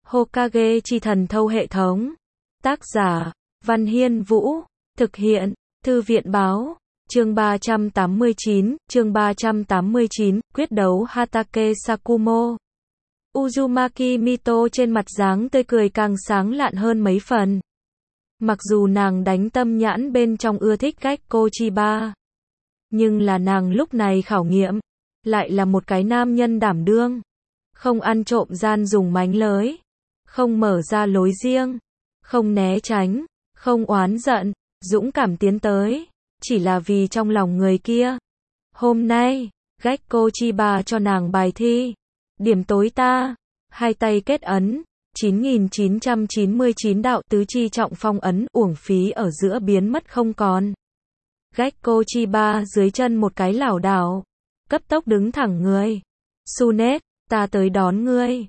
Hokage chi thần thâu hệ thống. Tác giả, Văn Hiên Vũ. Thực hiện, Thư viện báo. Chương 389, quyết đấu Hatake Sakumo. Uzumaki Mito trên mặt dáng tươi cười càng sáng lạn hơn mấy phần. Mặc dù nàng đánh tâm nhãn bên trong ưa thích Gekko Chiba, nhưng là nàng lúc này khảo nghiệm, lại là một cái nam nhân đảm đương. Không ăn trộm gian dùng mánh lới, không mở ra lối riêng, không né tránh, không oán giận, dũng cảm tiến tới, chỉ là vì trong lòng người kia. Hôm nay, Gekko Chiba cho nàng bài thi. Điểm tối ta, hai tay kết ấn, 9999 đạo tứ chi trọng phong ấn uổng phí ở giữa biến mất không còn. Gekko Chiba dưới chân một cái lảo đảo, cấp tốc đứng thẳng người. Tsunade, ta tới đón ngươi.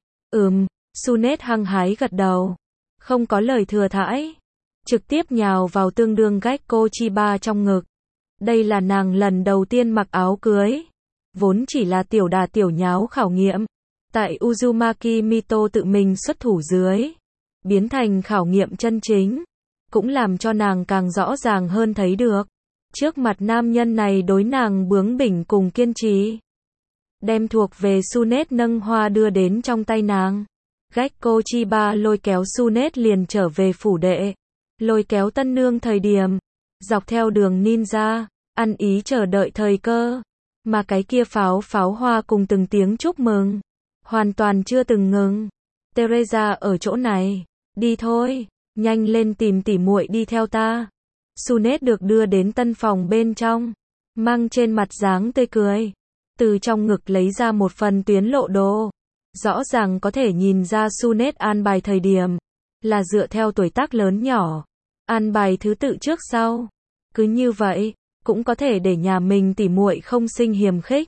Tsunade hăng hái gật đầu, không có lời thừa thãi, trực tiếp nhào vào tương đương Gekko Chiba trong ngực. Đây là nàng lần đầu tiên mặc áo cưới, vốn chỉ là tiểu đà tiểu nháo khảo nghiệm. Tại Uzumaki Mito tự mình xuất thủ dưới, biến thành khảo nghiệm chân chính, cũng làm cho nàng càng rõ ràng hơn thấy được. Trước mặt nam nhân này đối nàng bướng bỉnh cùng kiên trì. Đem thuộc về Tsunade nâng hoa đưa đến trong tay nàng. Gekko Chiba lôi kéo Tsunade liền trở về phủ đệ. Lôi kéo tân nương thời điểm, dọc theo đường ninja, ăn ý chờ đợi thời cơ. Mà cái kia pháo hoa cùng từng tiếng chúc mừng, hoàn toàn chưa từng ngừng. Teresa ở chỗ này, đi thôi, nhanh lên tìm tỉ muội đi theo ta. Tsunade được đưa đến tân phòng bên trong, mang trên mặt dáng tươi cười, từ trong ngực lấy ra một phần tuyến lộ đồ. Rõ ràng có thể nhìn ra Tsunade an bài thời điểm, là dựa theo tuổi tác lớn nhỏ, an bài thứ tự trước sau. Cứ như vậy, cũng có thể để nhà mình tỉ muội không sinh hiềm khích.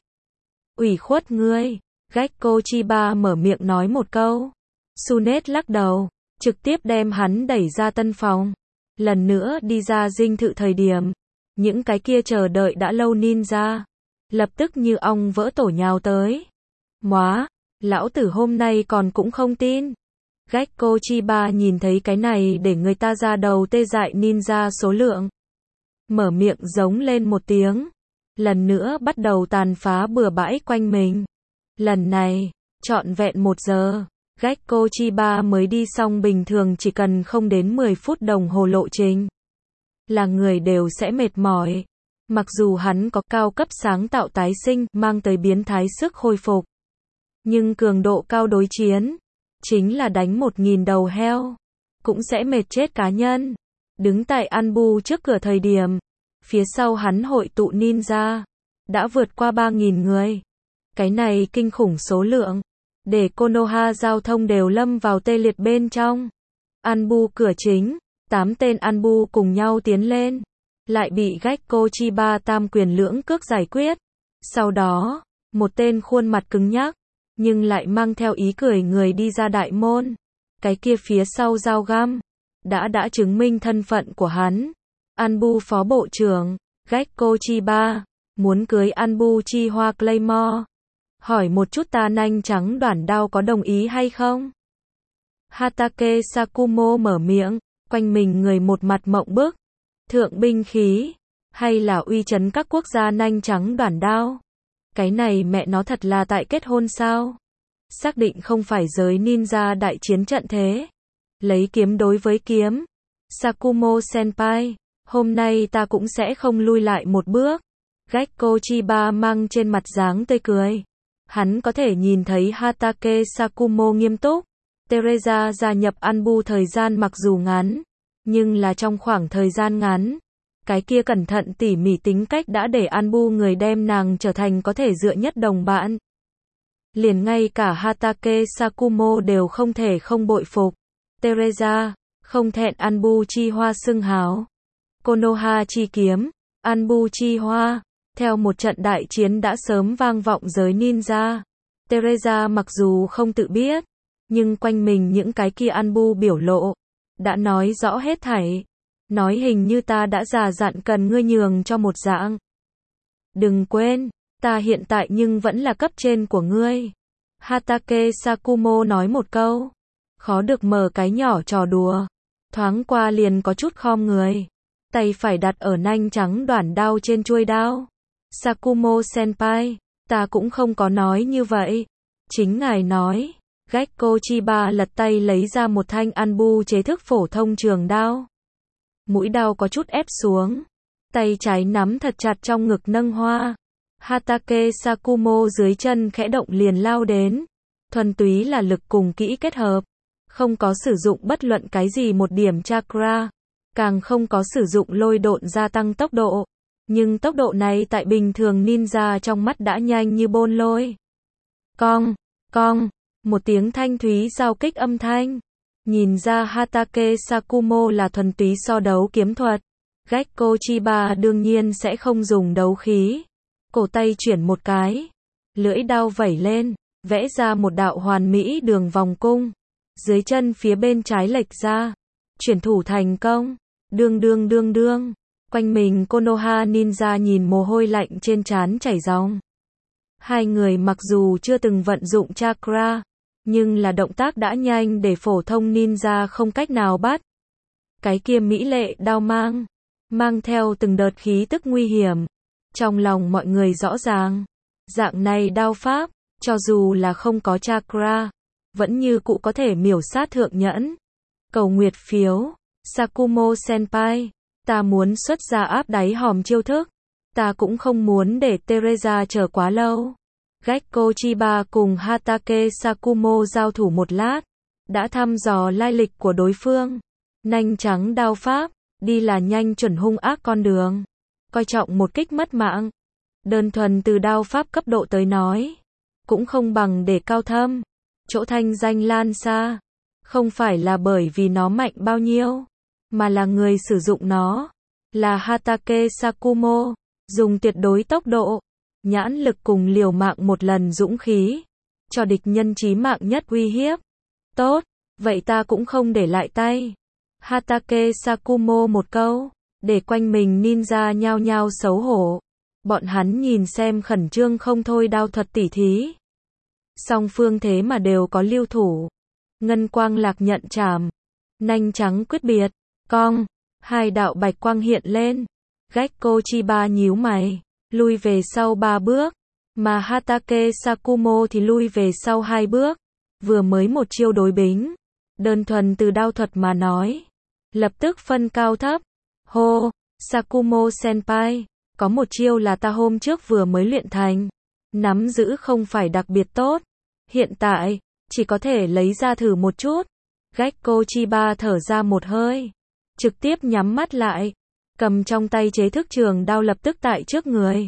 Ủy khuất ngươi. Gekko Chiba mở miệng nói một câu. Tsunade lắc đầu, trực tiếp đem hắn đẩy ra tân phòng. Lần nữa đi ra dinh thự thời điểm, những cái kia chờ đợi đã lâu ninja, lập tức như ong vỡ tổ nhào tới. Móa, lão tử hôm nay còn cũng không tin. Gekko Chiba nhìn thấy cái này để người ta ra đầu tê dại ninja số lượng. Mở miệng giống lên một tiếng. Lần nữa bắt đầu tàn phá bừa bãi quanh mình. Lần này, trọn vẹn 1 giờ, Gekko Chiba mới đi xong bình thường chỉ cần không đến 10 phút đồng hồ lộ trình. Là người đều sẽ mệt mỏi. Mặc dù hắn có cao cấp sáng tạo tái sinh mang tới biến thái sức hồi phục. Nhưng cường độ cao đối chiến, chính là đánh 1000 đầu heo, cũng sẽ mệt chết cá nhân. Đứng tại Anbu trước cửa thời điểm, phía sau hắn hội tụ ninja, đã vượt qua 3000 người. Cái này kinh khủng số lượng, để Konoha giao thông đều lâm vào tê liệt bên trong. Anbu cửa chính, 8 tên Anbu cùng nhau tiến lên, lại bị Gekko Chiba tam quyền lưỡng cước giải quyết. Sau đó, một tên khuôn mặt cứng nhắc, nhưng lại mang theo ý cười người đi ra đại môn. Cái kia phía sau dao găm, đã chứng minh thân phận của hắn. Anbu phó bộ trưởng, Gekko Chiba, muốn cưới Anbu chi hoa Claymore. Hỏi một chút ta nanh trắng đoản đao có đồng ý hay không? Hatake Sakumo mở miệng, quanh mình người một mặt mộng bức. Thượng binh khí, hay là uy chấn các quốc gia nanh trắng đoản đao? Cái này mẹ nó thật là tại kết hôn sao? Xác định không phải giới ninja đại chiến trận thế. Lấy kiếm đối với kiếm. Sakumo senpai, hôm nay ta cũng sẽ không lui lại một bước. Gekko Chiba mang trên mặt dáng tươi cười. Hắn có thể nhìn thấy Hatake Sakumo nghiêm túc. Teresa gia nhập Anbu thời gian mặc dù ngắn, nhưng là trong khoảng thời gian ngắn, cái kia cẩn thận tỉ mỉ tính cách đã để Anbu người đem nàng trở thành có thể dựa nhất đồng bạn. Liền ngay cả Hatake Sakumo đều không thể không bội phục. Teresa, không thẹn Anbu chi hoa xưng hào. Konoha chi kiếm, Anbu chi hoa. Theo một trận đại chiến đã sớm vang vọng giới ninja. Teresa mặc dù không tự biết, nhưng quanh mình những cái kia Anbu biểu lộ, đã nói rõ hết thảy. Nói hình như ta đã già dặn cần ngươi nhường cho một dạng. Đừng quên, ta hiện tại nhưng vẫn là cấp trên của ngươi. Hatake Sakumo nói một câu. khó được mở cái nhỏ trò đùa. Thoáng qua liền có chút khom người. Tay phải đặt ở nanh trắng đoản đao trên chuôi đao. Sakumo senpai, ta cũng không có nói như vậy. Chính ngài nói. Gekko Chiba lật tay lấy ra một thanh anbu chế thức phổ thông trường đao. Mũi đao có chút ép xuống. Tay trái nắm thật chặt trong ngực nâng hoa. Hatake Sakumo dưới chân khẽ động liền lao đến. Thuần túy là lực cùng kỹ kết hợp. Không có sử dụng bất luận cái gì một điểm chakra. Càng không có sử dụng lôi độn gia tăng tốc độ. Nhưng tốc độ này tại bình thường ninja trong mắt đã nhanh như bôn lôi. Cong, cong, một tiếng thanh thúy giao kích âm thanh. Nhìn ra Hatake Sakumo là thuần túy so đấu kiếm thuật. Gekko Chiba đương nhiên sẽ không dùng đấu khí. Cổ tay chuyển một cái. Lưỡi đao vẩy lên, vẽ ra một đạo hoàn mỹ đường vòng cung. Dưới chân phía bên trái lệch ra. Chuyển thủ thành công. Đương đương đương đương. Quanh mình Konoha ninja nhìn mồ hôi lạnh trên trán chảy ròng. Hai người mặc dù chưa từng vận dụng chakra, nhưng là động tác đã nhanh để phổ thông ninja không cách nào bắt. Cái kia mỹ lệ đao mang theo từng đợt khí tức nguy hiểm. Trong lòng mọi người rõ ràng, dạng này đao pháp, cho dù là không có chakra, vẫn như cũ có thể miểu sát thượng nhẫn. Cầu nguyệt phiếu, Sakumo senpai, ta muốn xuất ra áp đáy hòm chiêu thức. Ta cũng không muốn để Teresa chờ quá lâu. Gekko Chiba cùng Hatake Sakumo giao thủ một lát, đã thăm dò lai lịch của đối phương. Nanh trắng đao pháp, đi là nhanh chuẩn hung ác con đường. Coi trọng một kích mất mạng. Đơn thuần từ đao pháp cấp độ tới nói, cũng không bằng để cao thâm. Chỗ thanh danh lan xa, không phải là bởi vì nó mạnh bao nhiêu, mà là người sử dụng nó, là Hatake Sakumo, dùng tuyệt đối tốc độ, nhãn lực cùng liều mạng một lần dũng khí, cho địch nhân chí mạng nhất uy hiếp. Tốt, vậy ta cũng không để lại tay. Hatake Sakumo một câu, để quanh mình ninja nhao nhao xấu hổ. Bọn hắn nhìn xem khẩn trương không thôi đao thuật tỉ thí. Song phương thế mà đều có lưu thủ. Ngân quang lạc nhận chảm. Nanh trắng quyết biệt. Cong. Hai đạo bạch quang hiện lên. Gekko Chiba nhíu mày. Lui về sau 3 bước. Mà Hatake Sakumo thì lui về sau 2 bước. Vừa mới một chiêu đối bính. Đơn thuần từ đao thuật mà nói. Lập tức phân cao thấp. Hô. Sakumo senpai. Có một chiêu là ta hôm trước vừa mới luyện thành. Nắm giữ không phải đặc biệt tốt. Hiện tại, chỉ có thể lấy ra thử một chút. Gekko Chiba thở ra một hơi. Trực tiếp nhắm mắt lại. Cầm trong tay chế thức trường đao lập tức tại trước người.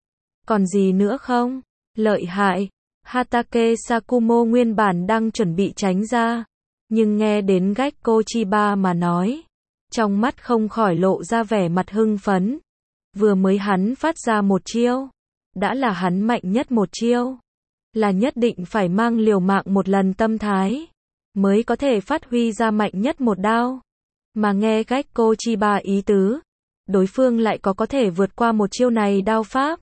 Còn gì nữa không? Lợi hại. Hatake Sakumo nguyên bản đang chuẩn bị tránh ra. Nhưng nghe đến Gekko Chiba mà nói. Trong mắt không khỏi lộ ra vẻ mặt hưng phấn. Vừa mới hắn phát ra một chiêu. Đã là hắn mạnh nhất một chiêu. Là nhất định phải mang liều mạng một lần tâm thái. Mới có thể phát huy ra mạnh nhất một đao. Mà nghe Gekko Chiba ý tứ. Đối phương lại có thể vượt qua một chiêu này đao pháp.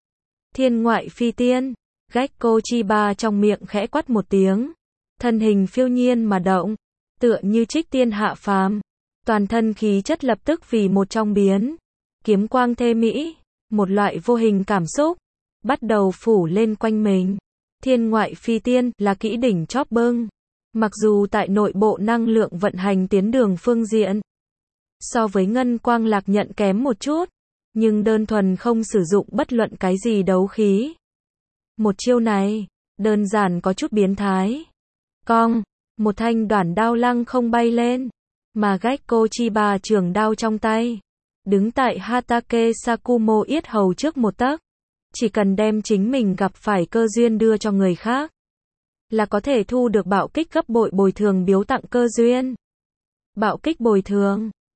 Thiên ngoại phi tiên. Gekko Chiba trong miệng khẽ quát một tiếng. Thân hình phiêu nhiên mà động. Tựa như trích tiên hạ phàm. Toàn thân khí chất lập tức vì một trong biến. Kiếm quang thê mỹ. Một loại vô hình cảm xúc. Bắt đầu phủ lên quanh mình. Thiên ngoại phi tiên là kỹ đỉnh chóp bưng. Mặc dù tại nội bộ năng lượng vận hành tiến đường phương diện. So với ngân quang lạc nhận kém một chút. Nhưng đơn thuần không sử dụng bất luận cái gì đấu khí. Một chiêu này, đơn giản có chút biến thái. Cong, một thanh đoản đao lăng không bay lên. Mà Gekko Chiba trường đao trong tay. Đứng tại Hatake Sakumo yết hầu trước một tấc. Chỉ cần đem chính mình gặp phải cơ duyên đưa cho người khác. Là có thể thu được bạo kích gấp bội bồi thường biếu tặng cơ duyên. Bạo kích bồi thường.